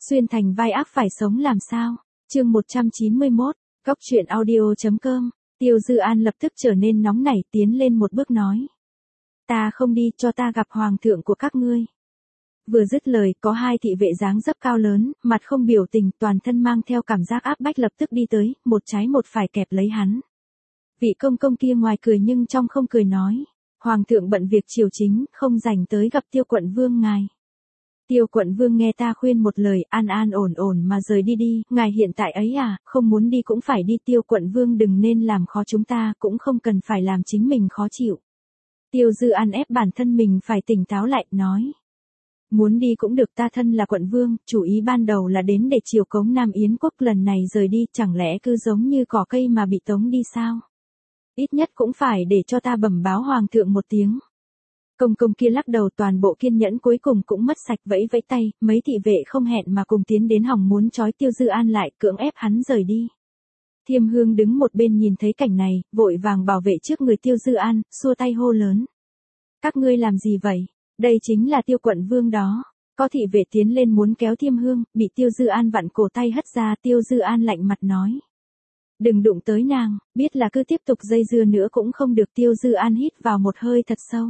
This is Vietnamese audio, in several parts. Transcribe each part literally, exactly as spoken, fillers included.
Xuyên thành vai ác phải sống làm sao? Chương một trăm chín mươi mốt, Góc truyện audio.com. Tiêu Dư An lập tức trở nên nóng nảy, tiến lên một bước nói. Ta không đi, cho ta gặp hoàng thượng của các ngươi. Vừa dứt lời, có hai thị vệ dáng dấp cao lớn, mặt không biểu tình, toàn thân mang theo cảm giác áp bách lập tức đi tới, một trái một phải kẹp lấy hắn. Vị công công kia ngoài cười nhưng trong không cười nói. Hoàng thượng bận việc triều chính, không rảnh tới gặp Tiêu quận vương ngài. Tiêu quận vương nghe ta khuyên một lời, an an ổn ổn mà rời đi đi, ngài hiện tại ấy à, không muốn đi cũng phải đi. Tiêu quận vương đừng nên làm khó chúng ta, cũng không cần phải làm chính mình khó chịu. Tiêu Dư An ép bản thân mình phải tỉnh táo lại, nói. Muốn đi cũng được, ta thân là quận vương, chủ ý ban đầu là đến để chiều cống Nam Yến quốc, lần này rời đi, chẳng lẽ cứ giống như cỏ cây mà bị tống đi sao? Ít nhất cũng phải để cho ta bẩm báo hoàng thượng một tiếng. Công công kia lắc đầu, toàn bộ kiên nhẫn cuối cùng cũng mất sạch, vẫy vẫy tay, mấy thị vệ không hẹn mà cùng tiến đến hòng muốn trói Tiêu Dư An lại, cưỡng ép hắn rời đi. Thiêm Hương đứng một bên nhìn thấy cảnh này, vội vàng bảo vệ trước người Tiêu Dư An, xua tay hô lớn. Các ngươi làm gì vậy? Đây chính là Tiêu quận vương đó. Có thị vệ tiến lên muốn kéo Thiêm Hương, bị Tiêu Dư An vặn cổ tay hất ra. Tiêu Dư An lạnh mặt nói. Đừng đụng tới nàng, biết là cứ tiếp tục dây dưa nữa cũng không được. Tiêu Dư An hít vào một hơi thật sâu.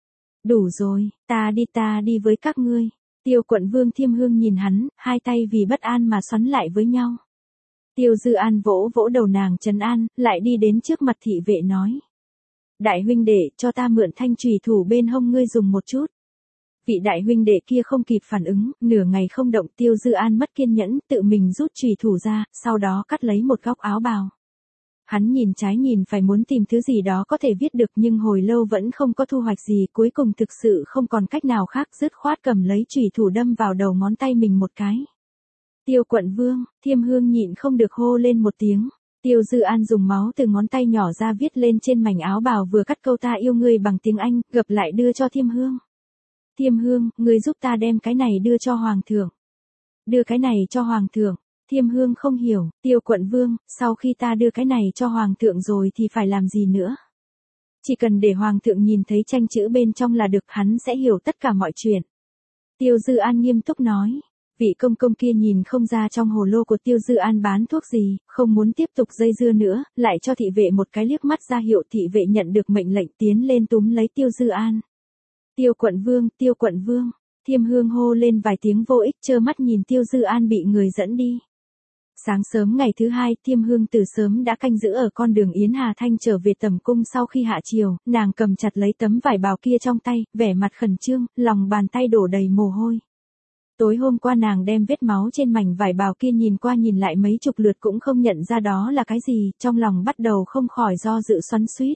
Đủ rồi, ta đi ta đi với các ngươi. Tiêu quận vương Thiêm Hương nhìn hắn, hai tay vì bất an mà xoắn lại với nhau. Tiêu Dư An vỗ vỗ đầu nàng trấn an, lại đi đến trước mặt thị vệ nói. Đại huynh đệ, cho ta mượn thanh chùy thủ bên hông ngươi dùng một chút. Vị đại huynh đệ kia không kịp phản ứng, nửa ngày không động. Tiêu Dư An mất kiên nhẫn, tự mình rút chùy thủ ra, sau đó cắt lấy một góc áo bào. Hắn nhìn trái nhìn phải muốn tìm thứ gì đó có thể viết được, nhưng hồi lâu vẫn không có thu hoạch gì, cuối cùng thực sự không còn cách nào khác, dứt khoát cầm lấy chùy thủ đâm vào đầu ngón tay mình một cái. Tiêu quận vương, Thiêm Hương nhịn không được hô lên một tiếng. Tiêu Dư An dùng máu từ ngón tay nhỏ ra viết lên trên mảnh áo bào vừa cắt câu ta yêu ngươi bằng tiếng Anh, gập lại đưa cho Thiêm Hương. Thiêm Hương, ngươi giúp ta đem cái này đưa cho hoàng thượng. Đưa cái này cho hoàng thượng. Thiêm Hương không hiểu. Tiêu quận vương, sau khi ta đưa cái này cho hoàng thượng rồi thì phải làm gì nữa? Chỉ cần để hoàng thượng nhìn thấy tranh chữ bên trong là được, hắn sẽ hiểu tất cả mọi chuyện. Tiêu Dư An nghiêm túc nói. Vị công công kia nhìn không ra trong hồ lô của Tiêu Dư An bán thuốc gì, không muốn tiếp tục dây dưa nữa, lại cho thị vệ một cái liếc mắt ra hiệu. Thị vệ nhận được mệnh lệnh tiến lên túm lấy Tiêu Dư An. Tiêu quận vương, Tiêu quận vương. Thiêm Hương hô lên vài tiếng vô ích, trơ mắt nhìn Tiêu Dư An bị người dẫn đi. Sáng sớm ngày thứ hai, Thiêm Hương từ sớm đã canh giữ ở con đường Yến Hà Thanh trở về tẩm cung. Sau khi hạ chiều, nàng cầm chặt lấy tấm vải bào kia trong tay, vẻ mặt khẩn trương, lòng bàn tay đổ đầy mồ hôi. Tối hôm qua nàng đem vết máu trên mảnh vải bào kia nhìn qua nhìn lại mấy chục lượt cũng không nhận ra đó là cái gì, trong lòng bắt đầu không khỏi do dự xoắn xuýt.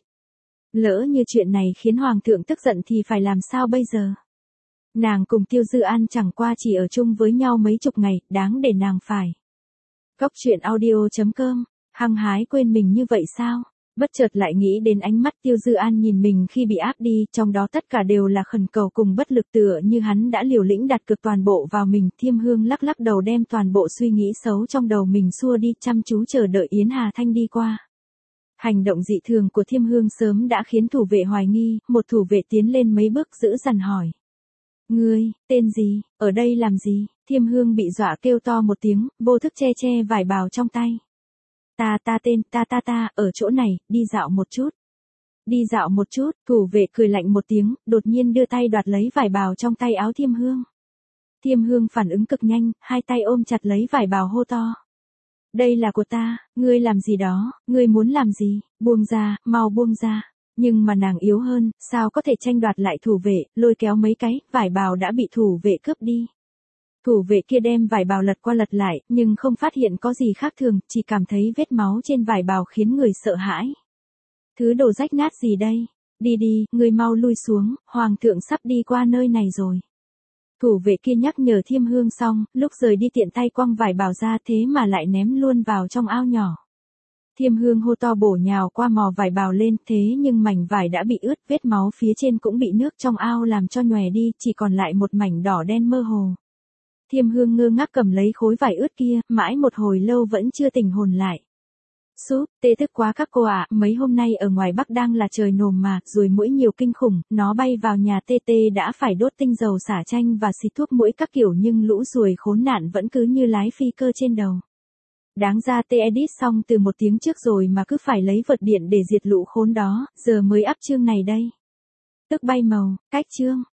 Lỡ như chuyện này khiến hoàng thượng tức giận thì phải làm sao bây giờ? Nàng cùng Tiêu Dư An chẳng qua chỉ ở chung với nhau mấy chục ngày, đáng để nàng phải. Góc truyện audio.com, hăng hái quên mình như vậy sao? Bất chợt lại nghĩ đến ánh mắt Tiêu Dư An nhìn mình khi bị áp đi, trong đó tất cả đều là khẩn cầu cùng bất lực, tựa như hắn đã liều lĩnh đặt cược toàn bộ vào mình. Thiêm Hương lắc lắc đầu đem toàn bộ suy nghĩ xấu trong đầu mình xua đi, chăm chú chờ đợi Yến Hà Thanh đi qua. Hành động dị thường của Thiêm Hương sớm đã khiến thủ vệ hoài nghi, một thủ vệ tiến lên mấy bước giữ dằn hỏi. Ngươi, tên gì, ở đây làm gì? Thiêm Hương bị dọa kêu to một tiếng, vô thức che che vải bào trong tay. Ta ta tên, ta ta ta, ở chỗ này, đi dạo một chút. Đi dạo một chút, thủ vệ cười lạnh một tiếng, đột nhiên đưa tay đoạt lấy vải bào trong tay áo Thiêm Hương. Thiêm Hương phản ứng cực nhanh, hai tay ôm chặt lấy vải bào hô to. Đây là của ta, ngươi làm gì đó, ngươi muốn làm gì, buông ra, mau buông ra. Nhưng mà nàng yếu hơn, sao có thể tranh đoạt lại thủ vệ, lôi kéo mấy cái, vải bào đã bị thủ vệ cướp đi. Thủ vệ kia đem vải bào lật qua lật lại, nhưng không phát hiện có gì khác thường, chỉ cảm thấy vết máu trên vải bào khiến người sợ hãi. Thứ đồ rách nát gì đây? Đi đi, ngươi mau lui xuống, hoàng thượng sắp đi qua nơi này rồi. Thủ vệ kia nhắc nhở Thiêm Hương xong, lúc rời đi tiện tay quăng vải bào ra, thế mà lại ném luôn vào trong ao nhỏ. Thiêm Hương hô to bổ nhào qua mò vải bào lên, thế nhưng mảnh vải đã bị ướt, vết máu phía trên cũng bị nước trong ao làm cho nhòe đi, chỉ còn lại một mảnh đỏ đen mơ hồ. Thiêm Hương ngơ ngác cầm lấy khối vải ướt kia, mãi một hồi lâu vẫn chưa tỉnh hồn lại. Súp, tê thức quá các cô ạ, mấy hôm nay ở ngoài Bắc đang là trời nồm mà, ruồi muỗi nhiều kinh khủng, nó bay vào nhà tê tê đã phải đốt tinh dầu xả chanh và xịt thuốc muỗi các kiểu nhưng lũ ruồi khốn nạn vẫn cứ như lái phi cơ trên đầu. Đáng ra tê edit xong từ một tiếng trước rồi mà cứ phải lấy vật điện để diệt lũ khốn đó, giờ mới up chương này đây. Tức bay màu, cách chương.